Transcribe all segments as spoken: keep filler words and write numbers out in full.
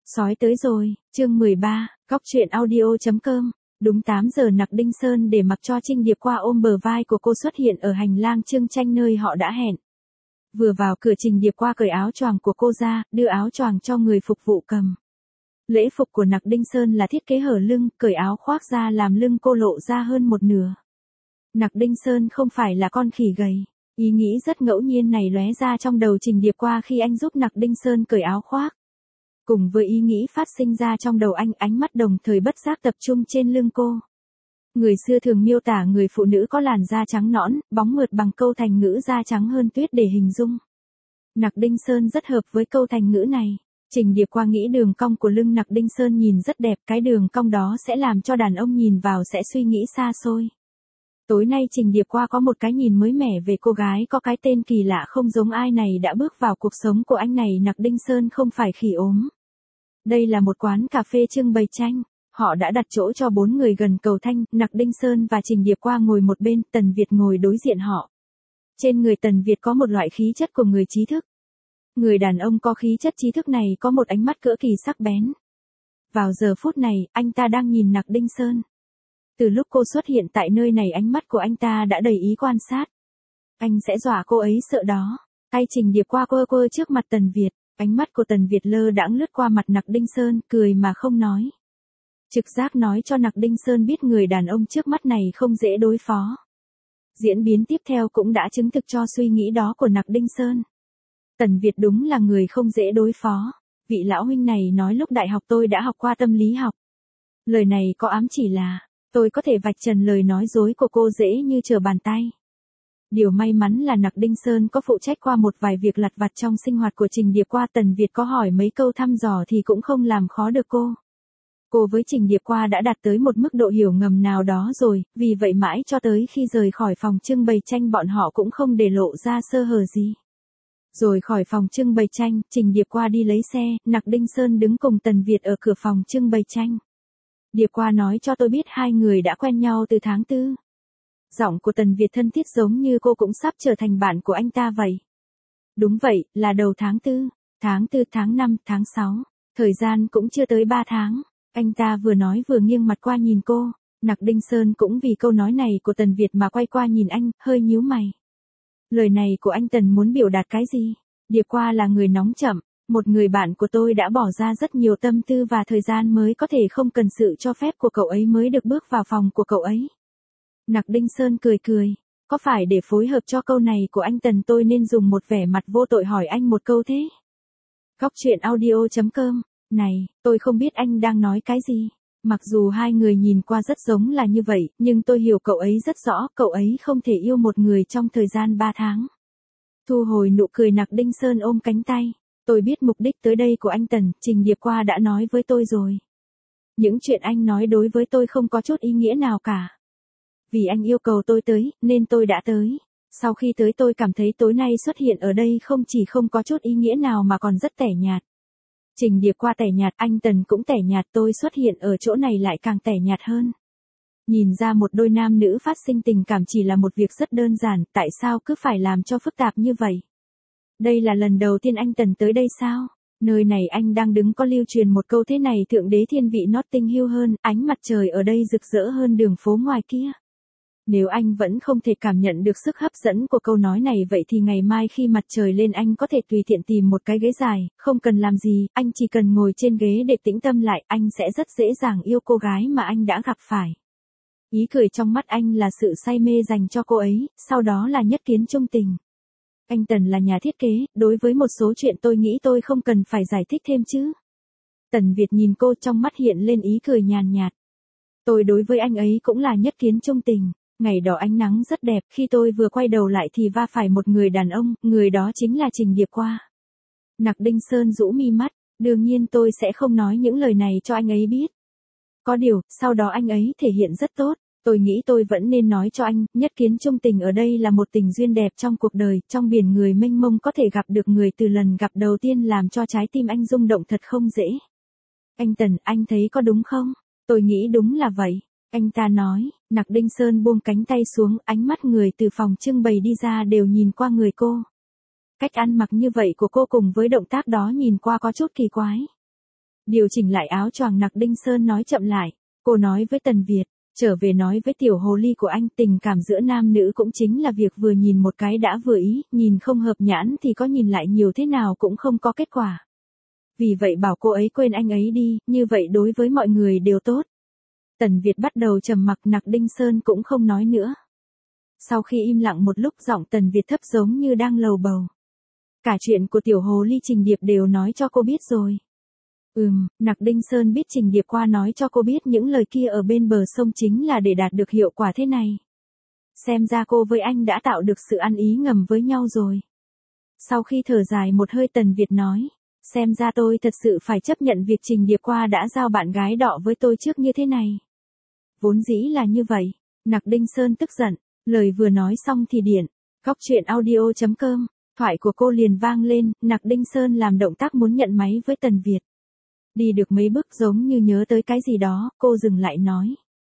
Sói tới rồi, chương mười ba, góc truyện audio.com. Đúng tám giờ Nặc Đinh Sơn để mặc cho Trinh Điệp qua ôm bờ vai của cô xuất hiện ở hành lang Trương Tranh nơi họ đã hẹn. Vừa vào cửa Trình Điệp qua cởi áo choàng của cô ra, đưa áo choàng cho người phục vụ cầm. Lễ phục của Nặc Đinh Sơn là thiết kế hở lưng, cởi áo khoác ra làm lưng cô lộ ra hơn một nửa. Nặc Đinh Sơn không phải là con khỉ gầy. Ý nghĩ rất ngẫu nhiên này lóe ra trong đầu Trình Điệp qua khi anh giúp Nặc Đinh Sơn cởi áo khoác. Cùng với ý nghĩ phát sinh ra trong đầu anh, ánh mắt đồng thời bất giác tập trung trên lưng cô. Người xưa thường miêu tả người phụ nữ có làn da trắng nõn, bóng mượt bằng câu thành ngữ da trắng hơn tuyết để hình dung. Nặc Đinh Sơn rất hợp với câu thành ngữ này. Trình Điệp qua nghĩ đường cong của lưng Nặc Đinh Sơn nhìn rất đẹp, cái đường cong đó sẽ làm cho đàn ông nhìn vào sẽ suy nghĩ xa xôi. Tối nay Trình Điệp qua có một cái nhìn mới mẻ về cô gái có cái tên kỳ lạ không giống ai này đã bước vào cuộc sống của anh này. Nặc Đinh Sơn không phải khỉ ốm. Đây là một quán cà phê trưng bày tranh. Họ đã đặt chỗ cho bốn người gần cầu Thanh, Nặc Đinh Sơn và Trình Điệp qua ngồi một bên, Tần Việt ngồi đối diện họ. Trên người Tần Việt có một loại khí chất của người trí thức. Người đàn ông có khí chất trí thức này có một ánh mắt cỡ kỳ sắc bén. Vào giờ phút này, anh ta đang nhìn Nặc Đinh Sơn. Từ lúc cô xuất hiện tại nơi này ánh mắt của anh ta đã đầy ý quan sát. Anh sẽ dọa cô ấy sợ đó. Tay Trình Điệp qua quơ quơ trước mặt Tần Việt. Ánh mắt của Tần Việt lơ đãng lướt qua mặt Nặc Đinh Sơn, cười mà không nói. Trực giác nói cho Nặc Đinh Sơn biết người đàn ông trước mắt này không dễ đối phó. Diễn biến tiếp theo cũng đã chứng thực cho suy nghĩ đó của Nặc Đinh Sơn. Tần Việt đúng là người không dễ đối phó. Vị lão huynh này nói lúc đại học tôi đã học qua tâm lý học. Lời này có ám chỉ là, tôi có thể vạch trần lời nói dối của cô dễ như trở bàn tay. Điều may mắn là Nặc Đinh Sơn có phụ trách qua một vài việc lặt vặt trong sinh hoạt của Trình Điệp qua. Tần Việt có hỏi mấy câu thăm dò thì cũng không làm khó được cô. Cô với Trình Điệp qua đã đạt tới một mức độ hiểu ngầm nào đó rồi, vì vậy mãi cho tới khi rời khỏi phòng trưng bày tranh bọn họ cũng không để lộ ra sơ hở gì. Rồi khỏi phòng trưng bày tranh, Trình Điệp qua đi lấy xe, Nặc Đinh Sơn đứng cùng Tần Việt ở cửa phòng trưng bày tranh. Điệp qua nói cho tôi biết hai người đã quen nhau từ tháng tư. Giọng của Tần Việt thân thiết giống như cô cũng sắp trở thành bạn của anh ta vậy. Đúng vậy, là đầu tháng tư, tháng tư, tháng năm, tháng sáu, thời gian cũng chưa tới ba tháng. Anh ta vừa nói vừa nghiêng mặt qua nhìn cô. Nặc Đinh Sơn cũng vì câu nói này của Tần Việt mà quay qua nhìn anh, hơi nhíu mày. Lời này của anh Tần muốn biểu đạt cái gì? Điệp qua là người nóng chậm, một người bạn của tôi đã bỏ ra rất nhiều tâm tư và thời gian mới có thể không cần sự cho phép của cậu ấy mới được bước vào phòng của cậu ấy. Nặc Đinh Sơn cười cười, có phải để phối hợp cho câu này của anh Tần tôi nên dùng một vẻ mặt vô tội hỏi anh một câu thế? Góc truyện audio.com, này, tôi không biết anh đang nói cái gì. Mặc dù hai người nhìn qua rất giống là như vậy, nhưng tôi hiểu cậu ấy rất rõ, cậu ấy không thể yêu một người trong thời gian ba tháng. Thu hồi nụ cười Nặc Đinh Sơn ôm cánh tay. Tôi biết mục đích tới đây của anh Tần, Trình Điệp qua đã nói với tôi rồi. Những chuyện anh nói đối với tôi không có chút ý nghĩa nào cả. Vì anh yêu cầu tôi tới, nên tôi đã tới. Sau khi tới tôi cảm thấy tối nay xuất hiện ở đây không chỉ không có chút ý nghĩa nào mà còn rất tẻ nhạt. Trình Điệp qua tẻ nhạt, anh Tần cũng tẻ nhạt, tôi xuất hiện ở chỗ này lại càng tẻ nhạt hơn. Nhìn ra một đôi nam nữ phát sinh tình cảm chỉ là một việc rất đơn giản, tại sao cứ phải làm cho phức tạp như vậy? Đây là lần đầu tiên anh Tần tới đây sao? Nơi này anh đang đứng có lưu truyền một câu thế này: thượng đế thiên vị Notting Hill hơn, ánh mặt trời ở đây rực rỡ hơn đường phố ngoài kia. Nếu anh vẫn không thể cảm nhận được sức hấp dẫn của câu nói này vậy thì ngày mai khi mặt trời lên anh có thể tùy tiện tìm một cái ghế dài, không cần làm gì, anh chỉ cần ngồi trên ghế để tĩnh tâm lại, anh sẽ rất dễ dàng yêu cô gái mà anh đã gặp phải. Ý cười trong mắt anh là sự say mê dành cho cô ấy, sau đó là nhất kiến chung tình. Anh Tần là nhà thiết kế, đối với một số chuyện tôi nghĩ tôi không cần phải giải thích thêm chứ. Tần Việt nhìn cô, trong mắt hiện lên ý cười nhàn nhạt. Tôi đối với anh ấy cũng là nhất kiến chung tình. Ngày đó ánh nắng rất đẹp, khi tôi vừa quay đầu lại thì va phải một người đàn ông, người đó chính là Trình Điệp qua. Nặc Đinh Sơn rũ mi mắt, đương nhiên tôi sẽ không nói những lời này cho anh ấy biết. Có điều, sau đó anh ấy thể hiện rất tốt, tôi nghĩ tôi vẫn nên nói cho anh, nhất kiến chung tình ở đây là một tình duyên đẹp trong cuộc đời, trong biển người mênh mông có thể gặp được người từ lần gặp đầu tiên làm cho trái tim anh rung động thật không dễ. Anh Tần, anh thấy có đúng không? Tôi nghĩ đúng là vậy. Anh ta nói. Nặc Đinh Sơn buông cánh tay xuống, ánh mắt người từ phòng trưng bày đi ra đều nhìn qua người cô. Cách ăn mặc như vậy của cô cùng với động tác đó nhìn qua có chút kỳ quái. Điều chỉnh lại áo choàng Nặc Đinh Sơn nói chậm lại. Cô nói với Tần Việt, trở về nói với tiểu hồ ly của anh, tình cảm giữa nam nữ cũng chính là việc vừa nhìn một cái đã vừa ý, nhìn không hợp nhãn thì có nhìn lại nhiều thế nào cũng không có kết quả. Vì vậy bảo cô ấy quên anh ấy đi, như vậy đối với mọi người đều tốt. Tần Việt bắt đầu trầm mặc, Nặc Đinh Sơn cũng không nói nữa. Sau khi im lặng một lúc, giọng Tần Việt thấp giống như đang lầu bầu. Cả chuyện của tiểu hồ ly Trình Điệp đều nói cho cô biết rồi. Ừm, Nặc Đinh Sơn biết Trình Điệp qua nói cho cô biết những lời kia ở bên bờ sông chính là để đạt được hiệu quả thế này. Xem ra cô với anh đã tạo được sự ăn ý ngầm với nhau rồi. Sau khi thở dài một hơi, Tần Việt nói, xem ra tôi thật sự phải chấp nhận việc Trình Điệp qua đã giao bạn gái đọ với tôi trước như thế này. Vốn dĩ là như vậy. Nặc Đinh Sơn tức giận, lời vừa nói xong thì điện. Góc truyện audio chấm com, thoại của cô liền vang lên, Nặc Đinh Sơn làm động tác muốn nhận máy với Tần Việt. Đi được mấy bước giống như nhớ tới cái gì đó, cô dừng lại nói.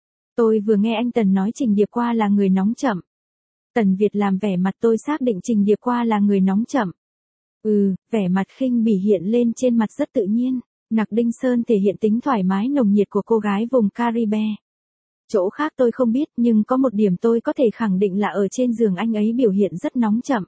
Tôi vừa nghe anh Tần nói Trình Điệp qua là người nóng chậm. Tần Việt làm vẻ mặt, tôi xác định Trình Điệp qua là người nóng chậm. Ừ, vẻ mặt khinh bỉ hiện lên trên mặt rất tự nhiên. Nặc Đinh Sơn thể hiện tính thoải mái nồng nhiệt của cô gái vùng Caribe. Chỗ khác tôi không biết, nhưng có một điểm tôi có thể khẳng định là ở trên giường anh ấy biểu hiện rất nóng chậm.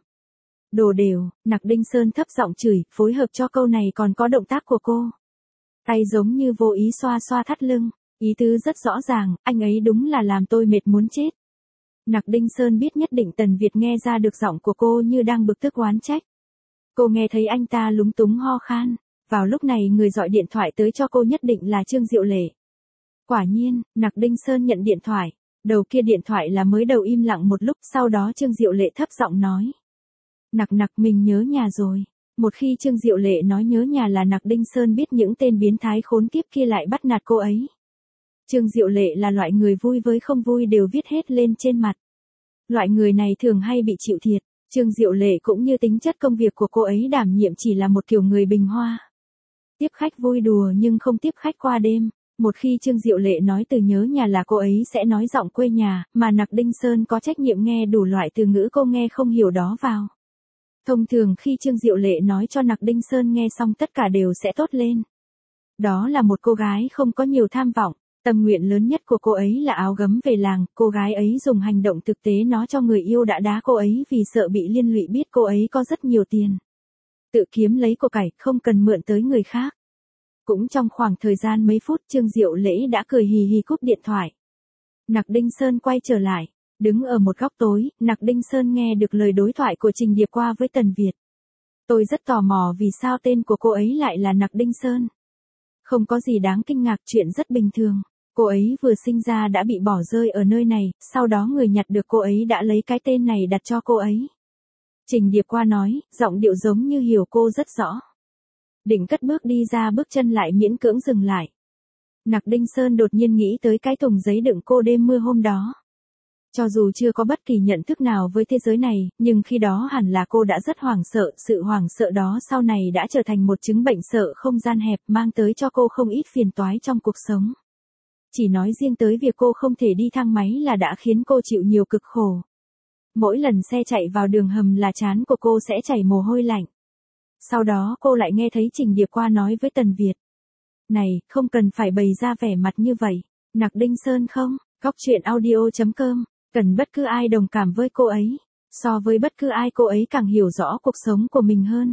Đồ đều, Nặc Đinh Sơn thấp giọng chửi, phối hợp cho câu này còn có động tác của cô. Tay giống như vô ý xoa xoa thắt lưng, ý tứ rất rõ ràng, anh ấy đúng là làm tôi mệt muốn chết. Nặc Đinh Sơn biết nhất định Tần Việt nghe ra được giọng của cô như đang bực tức oán trách. Cô nghe thấy anh ta lúng túng ho khan, vào lúc này người gọi điện thoại tới cho cô nhất định là Trương Diệu Lệ. Quả nhiên, Nặc Đinh Sơn nhận điện thoại, đầu kia điện thoại là mới đầu im lặng một lúc, sau đó Trương Diệu Lệ thấp giọng nói. Nặc nặc mình nhớ nhà rồi. Một khi Trương Diệu Lệ nói nhớ nhà là Nặc Đinh Sơn biết những tên biến thái khốn kiếp kia lại bắt nạt cô ấy. Trương Diệu Lệ là loại người vui với không vui đều viết hết lên trên mặt. Loại người này thường hay bị chịu thiệt. Trương Diệu Lệ cũng như tính chất công việc của cô ấy đảm nhiệm chỉ là một kiểu người bình hoa. Tiếp khách vui đùa nhưng không tiếp khách qua đêm. Một khi Trương Diệu Lệ nói từ nhớ nhà là cô ấy sẽ nói giọng quê nhà, mà Nặc Đinh Sơn có trách nhiệm nghe đủ loại từ ngữ cô nghe không hiểu đó vào. Thông thường khi Trương Diệu Lệ nói cho Nặc Đinh Sơn nghe xong tất cả đều sẽ tốt lên. Đó là một cô gái không có nhiều tham vọng, tâm nguyện lớn nhất của cô ấy là áo gấm về làng, cô gái ấy dùng hành động thực tế nó cho người yêu đã đá cô ấy vì sợ bị liên lụy biết cô ấy có rất nhiều tiền. Tự kiếm lấy của cải, không cần mượn tới người khác. Cũng trong khoảng thời gian mấy phút Trương Diệu Lễ đã cười hì hì cúp điện thoại. Nặc Đinh Sơn quay trở lại. Đứng ở một góc tối, Nặc Đinh Sơn nghe được lời đối thoại của Trình Điệp qua với Tần Việt. Tôi rất tò mò vì sao tên của cô ấy lại là Nặc Đinh Sơn. Không có gì đáng kinh ngạc, chuyện rất bình thường. Cô ấy vừa sinh ra đã bị bỏ rơi ở nơi này, sau đó người nhặt được cô ấy đã lấy cái tên này đặt cho cô ấy. Trình Điệp qua nói, giọng điệu giống như hiểu cô rất rõ. Định cất bước đi ra, bước chân lại miễn cưỡng dừng lại. Nặc Đinh Sơn đột nhiên nghĩ tới cái thùng giấy đựng cô đêm mưa hôm đó. Cho dù chưa có bất kỳ nhận thức nào với thế giới này, nhưng khi đó hẳn là cô đã rất hoảng sợ, sự hoảng sợ đó sau này đã trở thành một chứng bệnh sợ không gian hẹp mang tới cho cô không ít phiền toái trong cuộc sống. Chỉ nói riêng tới việc cô không thể đi thang máy là đã khiến cô chịu nhiều cực khổ. Mỗi lần xe chạy vào đường hầm là trán của cô sẽ chảy mồ hôi lạnh. Sau đó cô lại nghe thấy Trình Điệp qua nói với Tần Việt. Này, không cần phải bày ra vẻ mặt như vậy. Nặc Đinh Sơn không? Góc truyện audio chấm com. Cần bất cứ ai đồng cảm với cô ấy. So với bất cứ ai cô ấy càng hiểu rõ cuộc sống của mình hơn.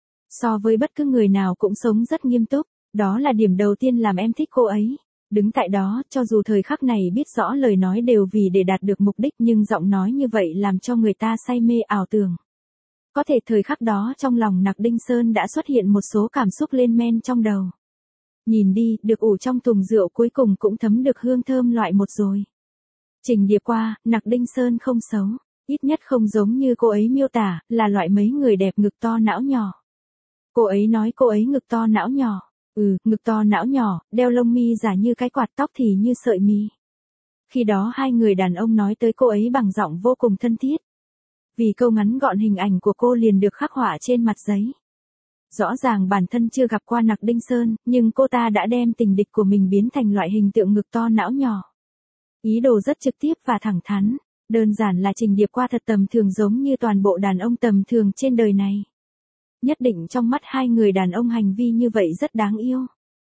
So với bất cứ người nào cũng sống rất nghiêm túc. Đó là điểm đầu tiên làm em thích cô ấy. Đứng tại đó, cho dù thời khắc này biết rõ lời nói đều vì để đạt được mục đích nhưng giọng nói như vậy làm cho người ta say mê ảo tưởng. Có thể thời khắc đó trong lòng Nặc Đinh Sơn đã xuất hiện một số cảm xúc lên men trong đầu. Nhìn đi, được ủ trong thùng rượu cuối cùng cũng thấm được hương thơm loại một rồi. Trình Điệp qua, Nặc Đinh Sơn không xấu, ít nhất không giống như cô ấy miêu tả, là loại mấy người đẹp ngực to não nhỏ. Cô ấy nói cô ấy ngực to não nhỏ, ừ, ngực to não nhỏ, đeo lông mi giả như cái quạt, tóc thì như sợi mi. Khi đó hai người đàn ông nói tới cô ấy bằng giọng vô cùng thân thiết. Vì câu ngắn gọn hình ảnh của cô liền được khắc họa trên mặt giấy. Rõ ràng bản thân chưa gặp qua Nặc Đinh Sơn, nhưng cô ta đã đem tình địch của mình biến thành loại hình tượng ngực to não nhỏ. Ý đồ rất trực tiếp và thẳng thắn, đơn giản là Trình Điệp qua thật tầm thường giống như toàn bộ đàn ông tầm thường trên đời này. Nhất định trong mắt hai người đàn ông hành vi như vậy rất đáng yêu.